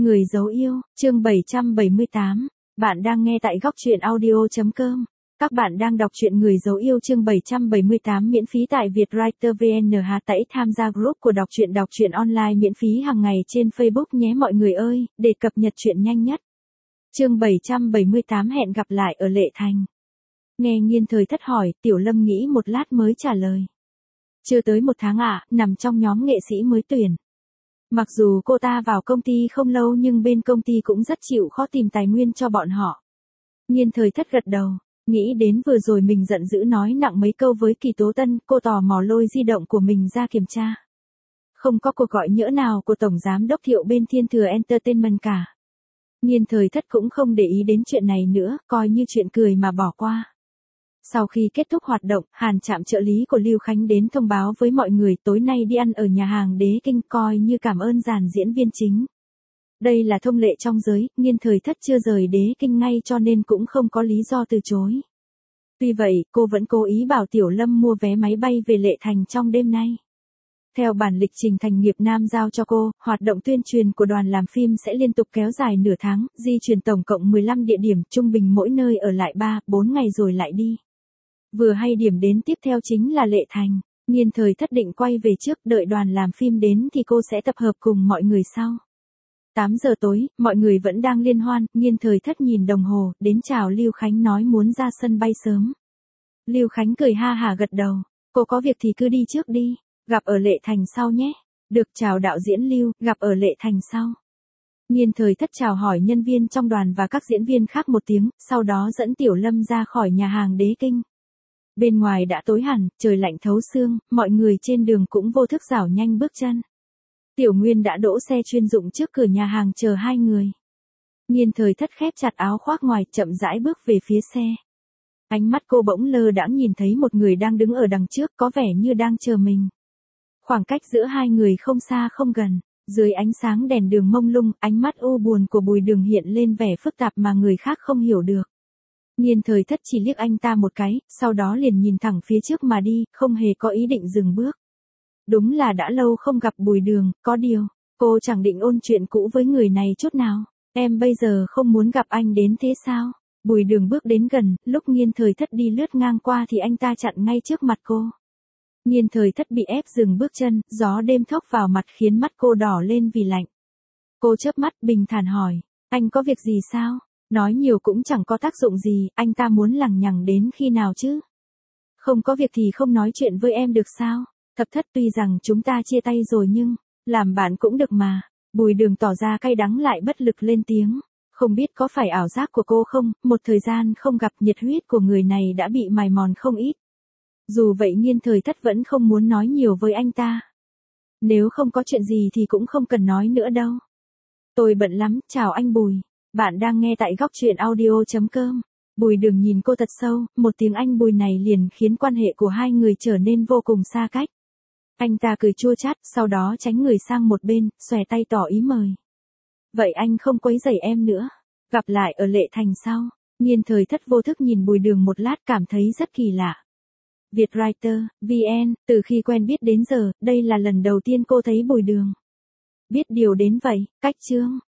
Người dấu yêu, chương 778. Bạn đang nghe tại góc truyện audio.com. Các bạn đang đọc truyện Người dấu yêu chương 778 miễn phí tại Vietwriter VN. Hãy tham gia group của đọc truyện online miễn phí hàng ngày trên Facebook nhé mọi người ơi, để cập nhật truyện nhanh nhất. Chương 778 hẹn gặp lại ở Lệ Thành. Nghe Nghiên Thời Thất hỏi, Tiểu Lâm nghĩ một lát mới trả lời. Chưa tới 1 tháng nằm trong nhóm nghệ sĩ mới tuyển. Mặc dù cô ta vào công ty không lâu nhưng bên công ty cũng rất chịu khó tìm tài nguyên cho bọn họ. Nghiên Thời Thất gật đầu, nghĩ đến vừa rồi mình giận dữ nói nặng mấy câu với Kỳ Tố Tân, cô tò mò lôi di động của mình ra kiểm tra. Không có cuộc gọi nhỡ nào của Tổng Giám đốc Thiệu bên Thiên Thừa Entertainment cả. Nghiên Thời Thất cũng không để ý đến chuyện này nữa, coi như chuyện cười mà bỏ qua. Sau khi kết thúc hoạt động, Hàn Trạm trợ lý của Lưu Khánh đến thông báo với mọi người tối nay đi ăn ở nhà hàng Đế Kinh coi như cảm ơn dàn diễn viên chính. Đây là thông lệ trong giới, Nghiên Thời Thất chưa rời Đế Kinh ngay cho nên cũng không có lý do từ chối. Tuy vậy, cô vẫn cố ý bảo Tiểu Lâm mua vé máy bay về Lệ Thành trong đêm nay. Theo bản lịch trình Thành Nghiệp Nam giao cho cô, hoạt động tuyên truyền của đoàn làm phim sẽ liên tục kéo dài nửa tháng, di chuyển tổng cộng 15 địa điểm, trung bình mỗi nơi ở lại 3-4 ngày rồi lại đi. Vừa hay điểm đến tiếp theo chính là Lệ Thành, Nghiên Thời Thất định quay về trước, đợi đoàn làm phim đến thì cô sẽ tập hợp cùng mọi người sau. 8 giờ tối, mọi người vẫn đang liên hoan, Nghiên Thời Thất nhìn đồng hồ, đến chào Lưu Khánh nói muốn ra sân bay sớm. Lưu Khánh cười ha hả gật đầu, cô có việc thì cứ đi trước đi, gặp ở Lệ Thành sau nhé. Được, chào đạo diễn Lưu, gặp ở Lệ Thành sau. Nghiên Thời Thất chào hỏi nhân viên trong đoàn và các diễn viên khác một tiếng, sau đó dẫn Tiểu Lâm ra khỏi nhà hàng Đế Kinh. Bên ngoài đã tối hẳn, trời lạnh thấu xương, mọi người trên đường cũng vô thức rảo nhanh bước chân. Tiểu Nguyên đã đỗ xe chuyên dụng trước cửa nhà hàng chờ hai người. Nghiên Thời Thất khép chặt áo khoác ngoài, chậm rãi bước về phía xe. Ánh mắt cô bỗng lơ đãng nhìn thấy một người đang đứng ở đằng trước, có vẻ như đang chờ mình. Khoảng cách giữa hai người không xa không gần, dưới ánh sáng đèn đường mông lung, ánh mắt u buồn của Bùi Đường hiện lên vẻ phức tạp mà người khác không hiểu được. Nghiên Thời Thất chỉ liếc anh ta một cái, sau đó liền nhìn thẳng phía trước mà đi, không hề có ý định dừng bước. Đúng là đã lâu không gặp Bùi Đường, có điều, cô chẳng định ôn chuyện cũ với người này chút nào. Em bây giờ không muốn gặp anh đến thế sao? Bùi Đường bước đến gần, lúc Nghiên Thời Thất đi lướt ngang qua thì anh ta chặn ngay trước mặt cô. Nghiên Thời Thất bị ép dừng bước chân, gió đêm thốc vào mặt khiến mắt cô đỏ lên vì lạnh. Cô chớp mắt bình thản hỏi, anh có việc gì sao? Nói nhiều cũng chẳng có tác dụng gì, anh ta muốn lằng nhằng đến khi nào chứ? Không có việc thì không nói chuyện với em được sao? Thập Thất, tuy rằng chúng ta chia tay rồi nhưng, làm bạn cũng được mà. Bùi Đường tỏ ra cay đắng lại bất lực lên tiếng. Không biết có phải ảo giác của cô không, một thời gian không gặp, nhiệt huyết của người này đã bị mài mòn không ít. Dù vậy Nghiên Thời Thất vẫn không muốn nói nhiều với anh ta. Nếu không có chuyện gì thì cũng không cần nói nữa đâu. Tôi bận lắm, chào anh Bùi. Bạn đang nghe tại góc truyện audio.com. Bùi Đường nhìn cô thật sâu, một tiếng anh Bùi này liền khiến quan hệ của hai người trở nên vô cùng xa cách. Anh ta cười chua chát, sau đó tránh người sang một bên, xòe tay tỏ ý mời. Vậy anh không quấy rầy em nữa. Gặp lại ở Lệ Thành sau. Nghiên Thời Thất vô thức nhìn Bùi Đường một lát, cảm thấy rất kỳ lạ. Vietwriter, VN, từ khi quen biết đến giờ, đây là lần đầu tiên cô thấy Bùi Đường. Biết điều đến vậy, cách chương.